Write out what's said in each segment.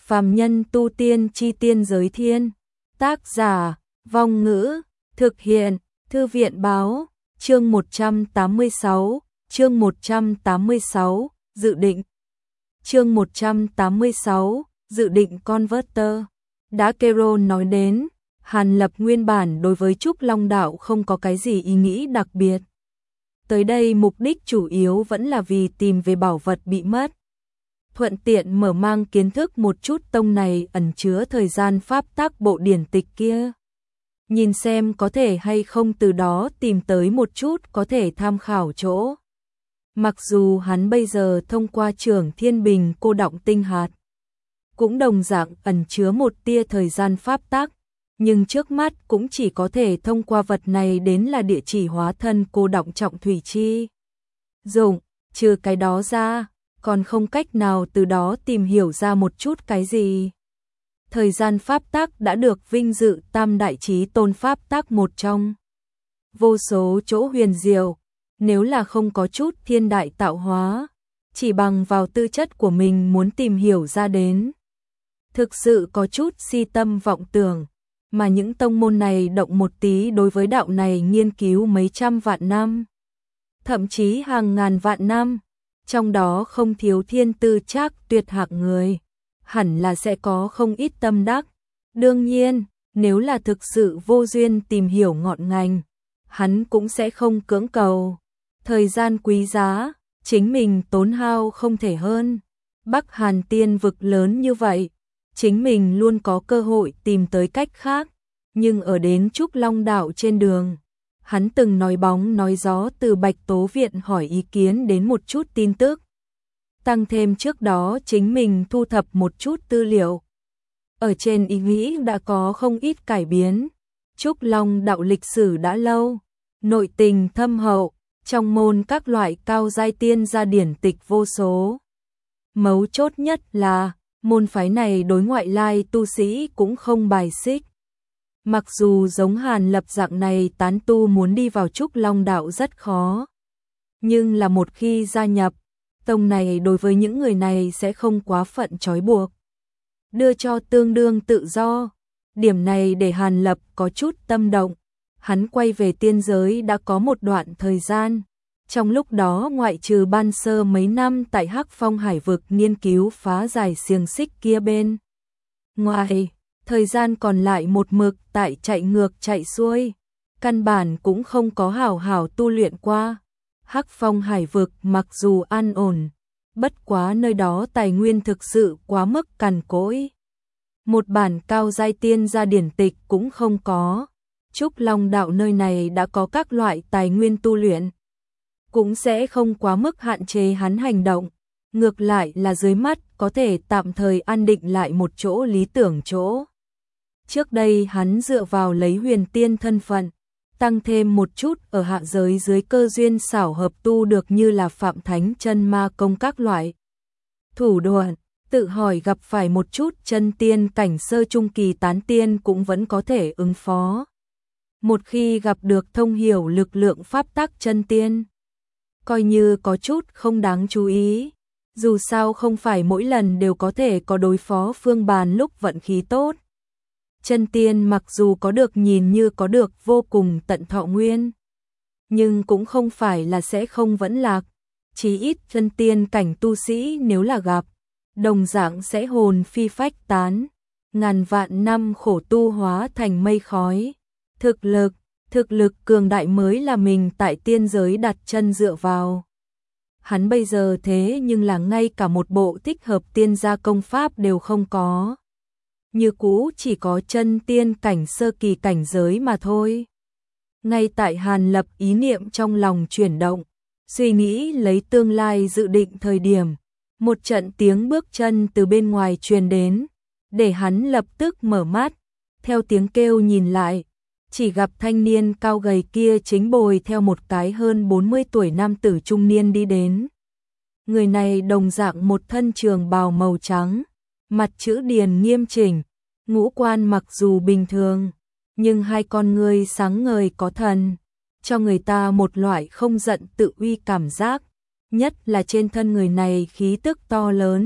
Phàm nhân tu tiên chi tiên giới thiên. Tác giả, Vong Ngữ, thực hiện, Thư viện báo, chương 186, chương 186, dự định. Chương 186, dự định Converter. Đã Kero nói đến, Hàn Lập nguyên bản đối với Trúc Long Đạo không có cái gì ý nghĩ đặc biệt. Tới đây mục đích chủ yếu vẫn là vì tìm về bảo vật bị mất. Thuận tiện mở mang kiến thức một chút tông này ẩn chứa thời gian pháp tắc bộ điển tịch kia. Nhìn xem có thể hay không từ đó tìm tới một chút có thể tham khảo chỗ. Mặc dù hắn bây giờ thông qua Trưởng Thiên Bình cô đọng tinh hạt, cũng đồng dạng ẩn chứa một tia thời gian pháp tắc, nhưng trước mắt cũng chỉ có thể thông qua vật này đến là địa chỉ hóa thân cô đọng trọng thủy chi. Dụng, trừ cái đó ra, còn không cách nào từ đó tìm hiểu ra một chút cái gì. Thời gian pháp tắc đã được vinh dự tam đại chí tôn pháp tắc một trong. Vô số chỗ huyền diệu, nếu là không có chút thiên đại tạo hóa, chỉ bằng vào tư chất của mình muốn tìm hiểu ra đến. Thực sự có chút si tâm vọng tưởng, mà những tông môn này động một tí đối với đạo này nghiên cứu mấy trăm vạn năm, thậm chí hàng ngàn vạn năm, trong đó không thiếu thiên tư trác tuyệt hạng người, hẳn là sẽ có không ít tâm đắc. Đương nhiên, nếu là thực sự vô duyên tìm hiểu ngọn ngành, hắn cũng sẽ không cưỡng cầu. Thời gian quý giá, chính mình tốn hao không thể hơn. Bắc Hàn tiên vực lớn như vậy, chính mình luôn có cơ hội tìm tới cách khác, nhưng ở đến Trúc Long Đạo trên đường, hắn từng nói bóng nói gió từ Bạch Tố Viện hỏi ý kiến đến một chút tin tức. Tăng thêm trước đó chính mình thu thập một chút tư liệu. Ở trên ý nghĩ đã có không ít cải biến. Trúc Long Đạo lịch sử đã lâu, nội tình thâm hậu, trong môn các loại cao giai tiên gia điển tịch vô số. Mấu chốt nhất là, môn phái này đối ngoại lai tu sĩ cũng không bài xích. Mặc dù giống Hàn Lập dạng này tán tu muốn đi vào Trúc Long Đạo rất khó, nhưng là một khi gia nhập, tông này đối với những người này sẽ không quá phận trói buộc, đưa cho tương đương tự do. Điểm này để Hàn Lập có chút tâm động. Hắn quay về tiên giới đã có một đoạn thời gian, trong lúc đó ngoại trừ ban sơ mấy năm tại Hắc Phong Hải vực nghiên cứu phá giải xiềng xích kia bên ngoài, thời gian còn lại một mực tại chạy ngược chạy xuôi, căn bản cũng không có hảo hảo tu luyện qua. Hắc Phong Hải vực mặc dù an ổn, bất quá nơi đó tài nguyên thực sự quá mức cằn cỗi. Một bản cao giai tiên gia điển tịch cũng không có. Trúc Long Đạo nơi này đã có các loại tài nguyên tu luyện, cũng sẽ không quá mức hạn chế hắn hành động. Ngược lại là dưới mắt có thể tạm thời an định lại một chỗ lý tưởng chỗ. Trước đây hắn dựa vào lấy huyền tiên thân phận, tăng thêm một chút ở hạ giới dưới cơ duyên xảo hợp tu được như là Phạm Thánh chân ma công các loại thủ đoạn, tự hỏi gặp phải một chút chân tiên cảnh sơ trung kỳ tán tiên cũng vẫn có thể ứng phó. Một khi gặp được thông hiểu lực lượng pháp tắc chân tiên, coi như có chút không đáng chú ý, dù sao không phải mỗi lần đều có thể có đối phó phương bàn lúc vận khí tốt. Chân tiên mặc dù có được nhìn như có được vô cùng tận thọ nguyên, nhưng cũng không phải là sẽ không vẫn lạc. Chí ít chân tiên cảnh tu sĩ nếu là gặp, đồng dạng sẽ hồn phi phách tán, ngàn vạn năm khổ tu hóa thành mây khói. Thực lực cường đại mới là mình tại tiên giới đặt chân dựa vào. Hắn bây giờ thế nhưng là ngay cả một bộ thích hợp tiên gia công pháp đều không có. Như cũ chỉ có chân tiên cảnh sơ kỳ cảnh giới mà thôi. Ngay tại Hàn Lập ý niệm trong lòng chuyển động, suy nghĩ lấy tương lai dự định thời điểm, một trận tiếng bước chân từ bên ngoài truyền đến, để hắn lập tức mở mắt, theo tiếng kêu nhìn lại, chỉ gặp thanh niên cao gầy kia chính bồi theo một cái hơn 40 tuổi nam tử trung niên đi đến. Người này đồng dạng một thân trường bào màu trắng, mặt chữ điền nghiêm chỉnh, ngũ quan mặc dù bình thường, nhưng hai con ngươi sáng ngời có thần, cho người ta một loại không giận tự uy cảm giác, nhất là trên thân người này khí tức to lớn,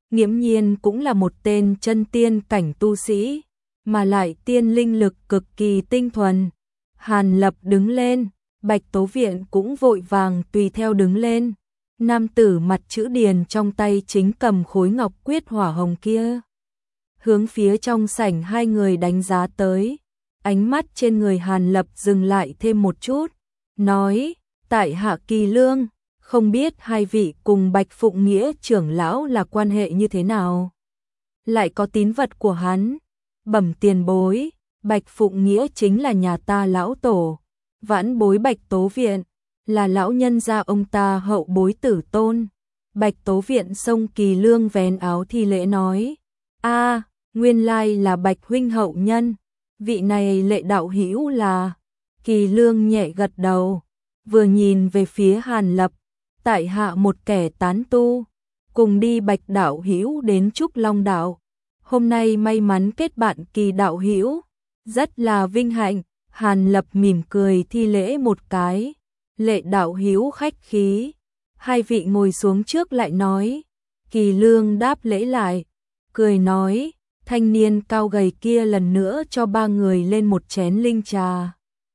nghiễm nhiên cũng là một tên chân tiên cảnh tu sĩ, mà lại tiên linh lực cực kỳ tinh thuần. Hàn Lập đứng lên, Bạch Tố Viện cũng vội vàng tùy theo đứng lên. Nam tử mặt chữ điền trong tay chính cầm khối ngọc quyết hỏa hồng kia. Hướng phía trong sảnh hai người đánh giá tới, ánh mắt trên người Hàn Lập dừng lại thêm một chút, nói, tại hạ Kỳ Lương, không biết hai vị cùng Bạch Phụng Nghĩa trưởng lão là quan hệ như thế nào. Lại có tín vật của hắn, bẩm tiền bối, Bạch Phụng Nghĩa chính là nhà ta lão tổ, vãn bối Bạch Tố Viện, là lão nhân gia ông ta hậu bối tử tôn. Bạch Tố Viện xông Kỳ Lương vén áo thi lễ nói, a, nguyên lai là Bạch huynh hậu nhân, vị này Lệ đạo hữu là. Kỳ Lương nhẹ gật đầu, vừa nhìn về phía Hàn Lập, tại hạ một kẻ tán tu, cùng đi Bạch đạo hữu đến Trúc Long đạo, hôm nay may mắn kết bạn Kỳ đạo hữu, rất là vinh hạnh. Hàn Lập mỉm cười thi lễ một cái, Lệ đạo hữu khách khí, hai vị ngồi xuống trước lại nói. Kỳ Lương đáp lễ lại, cười nói, thanh niên cao gầy kia lần nữa cho ba người lên một chén linh trà.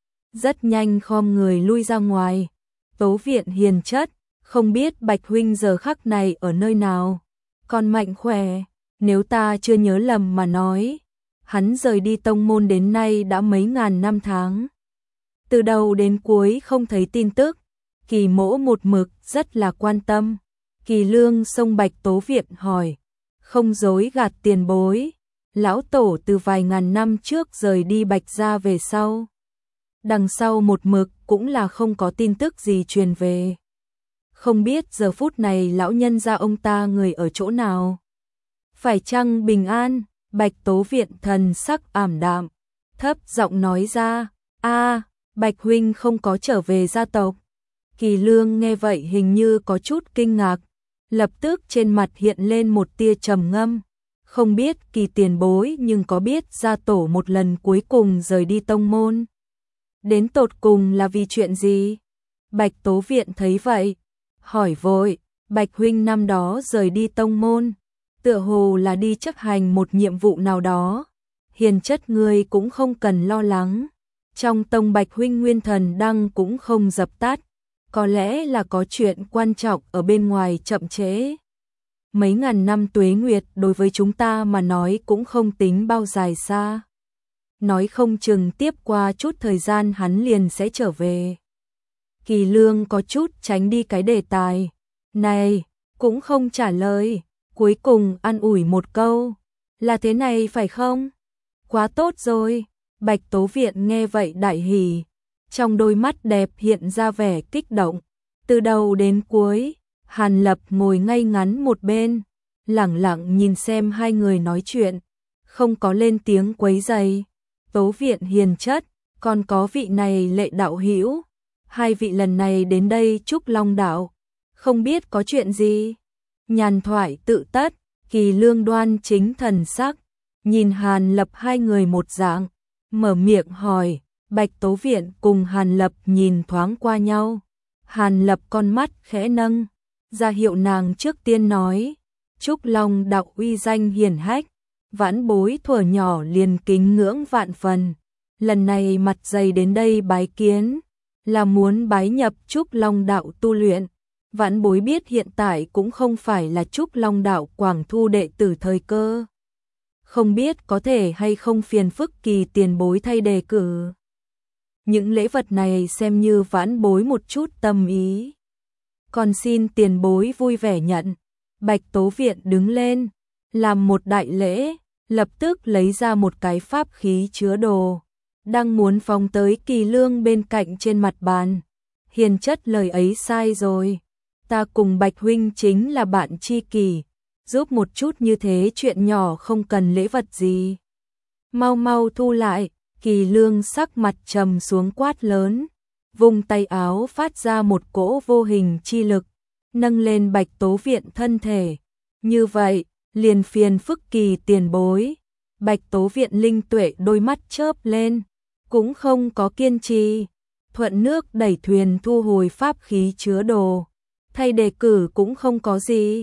Rất nhanh khom người lui ra ngoài. Tố Viện hiền chất, không biết Bạch huynh giờ khắc này ở nơi nào, còn mạnh khỏe, nếu ta chưa nhớ lầm mà nói, hắn rời đi tông môn đến nay đã mấy ngàn năm tháng. Từ đầu đến cuối không thấy tin tức, Kỳ mỗ một mực rất là quan tâm. Kỳ Lương xông Bạch Tố Viện hỏi, không dối gạt tiền bối, lão tổ từ vài ngàn năm trước rời đi Bạch gia về sau. Đằng sau một mực cũng là không có tin tức gì truyền về. Không biết giờ phút này lão nhân gia ông ta người ở chỗ nào. Phải chăng bình an? Bạch Tố Viện thần sắc ảm đạm, thấp giọng nói ra, a, Bạch huynh không có trở về gia tộc. Kỳ Lương nghe vậy hình như có chút kinh ngạc, lập tức trên mặt hiện lên một tia trầm ngâm. Không biết Kỳ tiền bối nhưng có biết gia tổ một lần cuối cùng rời đi tông môn, đến tột cùng là vì chuyện gì? Bạch Tố Viện thấy vậy, hỏi vội, Bạch huynh năm đó rời đi tông môn, tựa hồ là đi chấp hành một nhiệm vụ nào đó. Hiền chất ngươi cũng không cần lo lắng, trong tông Bạch huynh nguyên thần đăng cũng không dập tắt, có lẽ là có chuyện quan trọng ở bên ngoài chậm trễ. Mấy ngàn năm tuế nguyệt đối với chúng ta mà nói cũng không tính bao dài xa. Nói không chừng tiếp qua chút thời gian hắn liền sẽ trở về. Kỳ Lương có chút tránh đi cái đề tài này, cũng không trả lời, cuối cùng an ủi một câu, là thế này phải không? Quá tốt rồi. Bạch Tố Viện nghe vậy đại hỉ, trong đôi mắt đẹp hiện ra vẻ kích động. Từ đầu đến cuối, Hàn Lập ngồi ngay ngắn một bên, lẳng lặng nhìn xem hai người nói chuyện, không có lên tiếng quấy rầy. Tố Viện hiền chất, còn có vị này Lệ đạo hữu, hai vị lần này đến đây Trúc Long đạo, không biết có chuyện gì. Nhàn thoại tự tất, Kỳ Lương đoan chính thần sắc, nhìn Hàn Lập hai người một dạng, mở miệng hỏi. Bạch Tố Viện cùng Hàn Lập nhìn thoáng qua nhau, Hàn Lập con mắt khẽ nâng, ra hiệu nàng trước tiên nói, Trúc Long đạo uy danh hiển hách, vãn bối thuở nhỏ liền kính ngưỡng vạn phần, lần này mặt dày đến đây bái kiến, là muốn bái nhập Trúc Long đạo tu luyện. Vãn bối biết hiện tại cũng không phải là Trúc Long đạo quảng thu đệ tử thời cơ, không biết có thể hay không phiền phức Kỳ tiền bối thay đề cử. Những lễ vật này xem như vãn bối một chút tâm ý, còn xin tiền bối vui vẻ nhận. Bạch Tố Viện đứng lên, làm một đại lễ, lập tức lấy ra một cái pháp khí chứa đồ, đang muốn phóng tới Kỳ Lương bên cạnh trên mặt bàn. Hiền chất lời ấy sai rồi, ta cùng Bạch huynh chính là bạn tri kỷ, giúp một chút như thế chuyện nhỏ không cần lễ vật gì. Mau mau thu lại. Kỳ Lương sắc mặt trầm xuống quát lớn, vùng tay áo phát ra một cỗ vô hình chi lực, nâng lên Bạch Tố Viện thân thể. Như vậy, liền phiền phức Kỳ tiền bối. Bạch Tố Viện linh tuệ đôi mắt chớp lên, cũng không có kiên trì, thuận nước đẩy thuyền thu hồi pháp khí chứa đồ, thay đề cử cũng không có gì.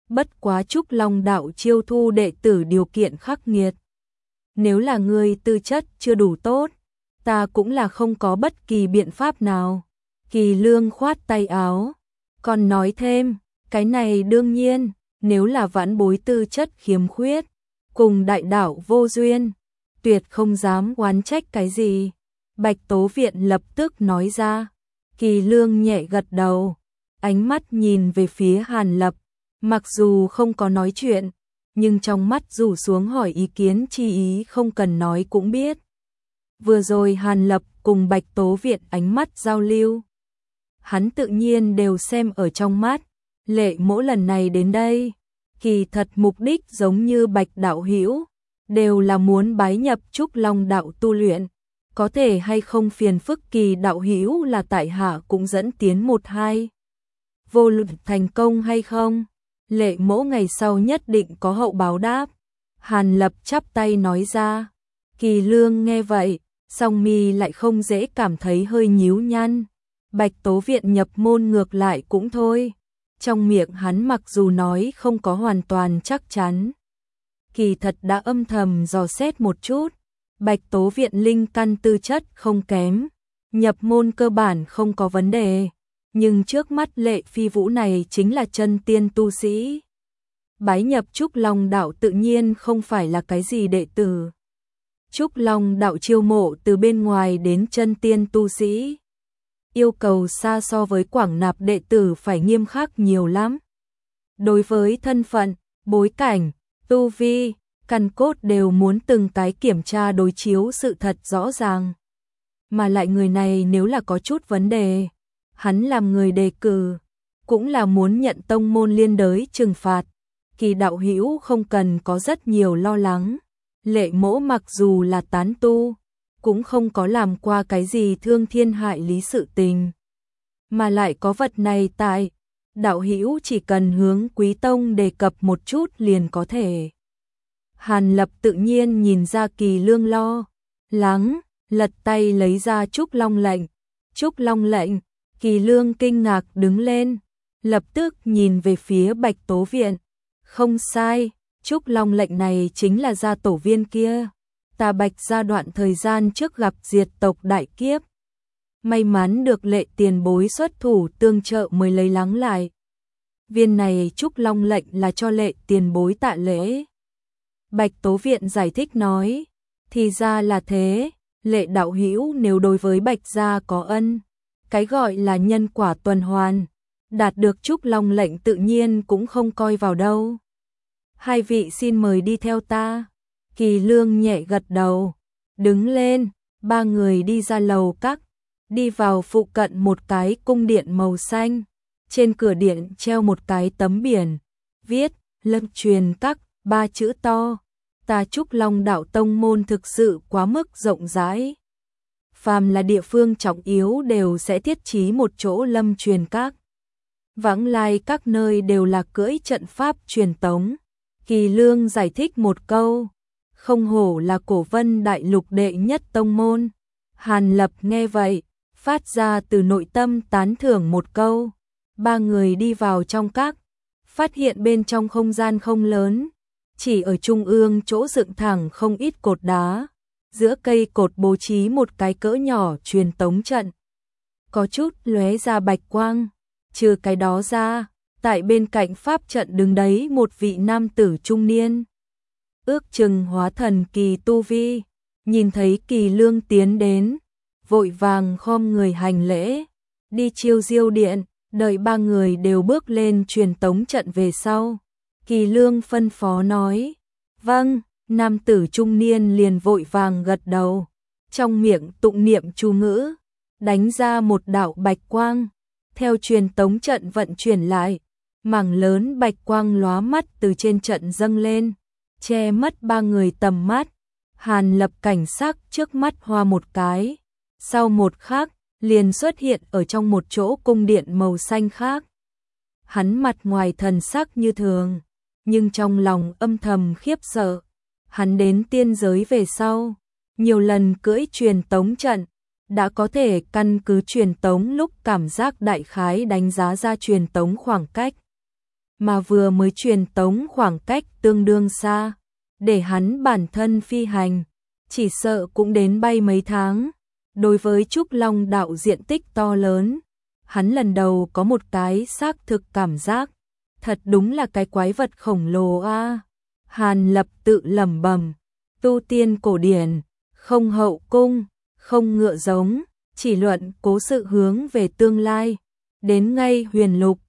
Bất quá Trúc Long đạo chiêu thu đệ tử điều kiện khắc nghiệt. Nếu là ngươi tư chất chưa đủ tốt, ta cũng là không có bất kỳ biện pháp nào. Kỳ Lương khoát tay áo, còn nói thêm, cái này đương nhiên, nếu là vãn bối tư chất khiếm khuyết, cùng đại đạo vô duyên, tuyệt không dám oán trách cái gì. Bạch Tố Viện lập tức nói ra. Kỳ Lương nhẹ gật đầu, ánh mắt nhìn về phía Hàn Lập, mặc dù không có nói chuyện, nhưng trong mắt rủ xuống hỏi ý kiến chi ý không cần nói cũng biết. Vừa rồi Hàn Lập cùng Bạch Tố Viện ánh mắt giao lưu, hắn tự nhiên đều xem ở trong mắt. Lệ Mỗ lần này đến đây, kỳ thật mục đích giống như Bạch đạo hữu, đều là muốn bái nhập Trúc Long đạo tu luyện, có thể hay không phiền phức Kỳ đạo hữu là tại hạ cũng dẫn tiến một hai. Vô luận thành công hay không, Lệ Mỗ ngày sau nhất định có hậu báo đáp. Hàn Lập chắp tay nói ra. Kỳ Lương nghe vậy, song mi lại không dễ cảm thấy hơi nhíu nhăn. Bạch Tố Viện nhập môn ngược lại cũng thôi. Trong miệng hắn mặc dù nói không có hoàn toàn chắc chắn, kỳ thật đã âm thầm dò xét một chút. Bạch Tố Viện linh căn tư chất không kém, nhập môn cơ bản không có vấn đề, nhưng trước mắt Lệ Phi Vũ này chính là chân tiên tu sĩ. Bái nhập Trúc Long đạo tự nhiên không phải là cái gì đệ tử. Trúc Long đạo chiêu mộ từ bên ngoài đến chân tiên tu sĩ, yêu cầu xa so với quảng nạp đệ tử phải nghiêm khắc nhiều lắm. Đối với thân phận, bối cảnh, tu vi, căn cốt đều muốn từng cái kiểm tra đối chiếu sự thật rõ ràng. Mà lại người này nếu là có chút vấn đề, hắn làm người đề cử, cũng là muốn nhận tông môn liên đới trừng phạt. Kỳ đạo hữu không cần có rất nhiều lo lắng. Lệ Mỗ mặc dù là tán tu, cũng không có làm qua cái gì thương thiên hại lý sự tình. Mà lại có vật này tại, đạo hữu chỉ cần hướng Quý tông đề cập một chút liền có thể. Hàn Lập tự nhiên nhìn ra Kỳ Lương lo lắng, lật tay lấy ra Trúc Long lệnh. Trúc Long lệnh, Kỳ Lương kinh ngạc đứng lên, lập tức nhìn về phía Bạch Tố Viện. Không sai, Trúc Long lệnh này chính là gia tổ viên kia. Ta Bạch gia đoạn thời gian trước gặp diệt tộc đại kiếp, may mắn được Lệ tiền bối xuất thủ tương trợ mới lấy lắng lại. Viên này Trúc Long lệnh là cho Lệ tiền bối tạ lễ. Bạch Tố Viện giải thích nói, thì ra là thế, Lệ đạo hữu nếu đối với Bạch gia có ân, cái gọi là nhân quả tuần hoàn, đạt được Trúc Long lệnh tự nhiên cũng không coi vào đâu. Hai vị xin mời đi theo ta. Kỳ Lương nhẹ gật đầu, đứng lên, ba người đi ra lầu các, đi vào phụ cận một cái cung điện màu xanh. Trên cửa điện treo một cái tấm biển, viết Lâm Truyền Các, ba chữ to. Ta Trúc Long đạo tông môn thực sự quá mức rộng rãi. Phàm là địa phương trọng yếu đều sẽ thiết trí một chỗ Lâm Truyền Các. Vãng lai các nơi đều là cưỡi trận pháp truyền tống. Kỳ Lương giải thích một câu, không hổ là Cổ Vân đại lục đệ nhất tông môn. Hàn Lập nghe vậy, phát ra từ nội tâm tán thưởng một câu. Ba người đi vào trong các, phát hiện bên trong không gian không lớn, chỉ ở trung ương chỗ dựng thẳng không ít cột đá, giữa cây cột bố trí một cái cỡ nhỏ truyền tống trận, có chút lóe ra bạch quang. Trừ cái đó ra, tại bên cạnh pháp trận đứng đấy một vị nam tử trung niên, ước chừng hóa thần kỳ tu vi, nhìn thấy Kỳ Lương tiến đến, vội vàng khom người hành lễ, đi chiêu diêu điện, đợi ba người đều bước lên truyền tống trận về sau. Kỳ Lương phân phó nói, vâng, nam tử trung niên liền vội vàng gật đầu, trong miệng tụng niệm chú ngữ, đánh ra một đạo bạch quang, theo truyền tống trận vận chuyển lại, mảng lớn bạch quang lóa mắt từ trên trận dâng lên, che mất ba người tầm mắt. Hàn Lập cảnh sắc trước mắt hoa một cái, sau một khắc liền xuất hiện ở trong một chỗ cung điện màu xanh khác. Hắn mặt ngoài thần sắc như thường, nhưng trong lòng âm thầm khiếp sợ. Hắn đến tiên giới về sau, nhiều lần cưỡi truyền tống trận, đã có thể căn cứ truyền tống lúc cảm giác đại khái đánh giá ra truyền tống khoảng cách. mà vừa mới truyền tống khoảng cách tương đương xa, để hắn bản thân phi hành, chỉ sợ cũng đến bay mấy tháng. Đối với Trúc Long đạo diện tích to lớn, hắn lần đầu có một cái xác thực cảm giác, thật đúng là cái quái vật khổng lồ a. Hàn Lập tự lẩm bẩm, tu tiên cổ điển, không hậu cung, không ngựa giống, chỉ luận cố sự hướng về tương lai. Đến ngay huyền lục,